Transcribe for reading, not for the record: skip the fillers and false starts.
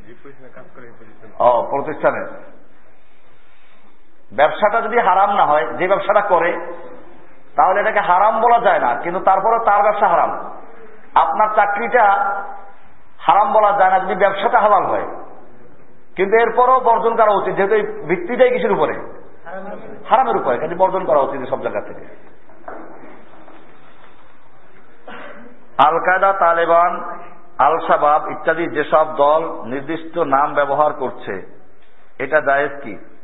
প্রতিষ্ঠানে ব্যবসাটা যদি হারাম না হয়, যে ব্যবসাটা করে, তাহলে এটাকে হারাম বলা যায় না, কিন্তু তারপরে তার ব্যবসা হারাম। আপনার চাকরিটা হারাম বলা যায় না যদি ব্যবসাটা হালাল হয়, কিন্তু এরপরও বর্জন করা উচিত, যেহেতু এই ভিত্তিটাই কিসের উপরে, হারামের উপরে, কাজে বর্জন করা উচিত সব জায়গা থেকে। আল কায়দা, তালেবান, আল শাবাব ইত্যাদি যেসব দল নির্দিষ্ট নাম ব্যবহার করছে, এটা জায়েজ কি?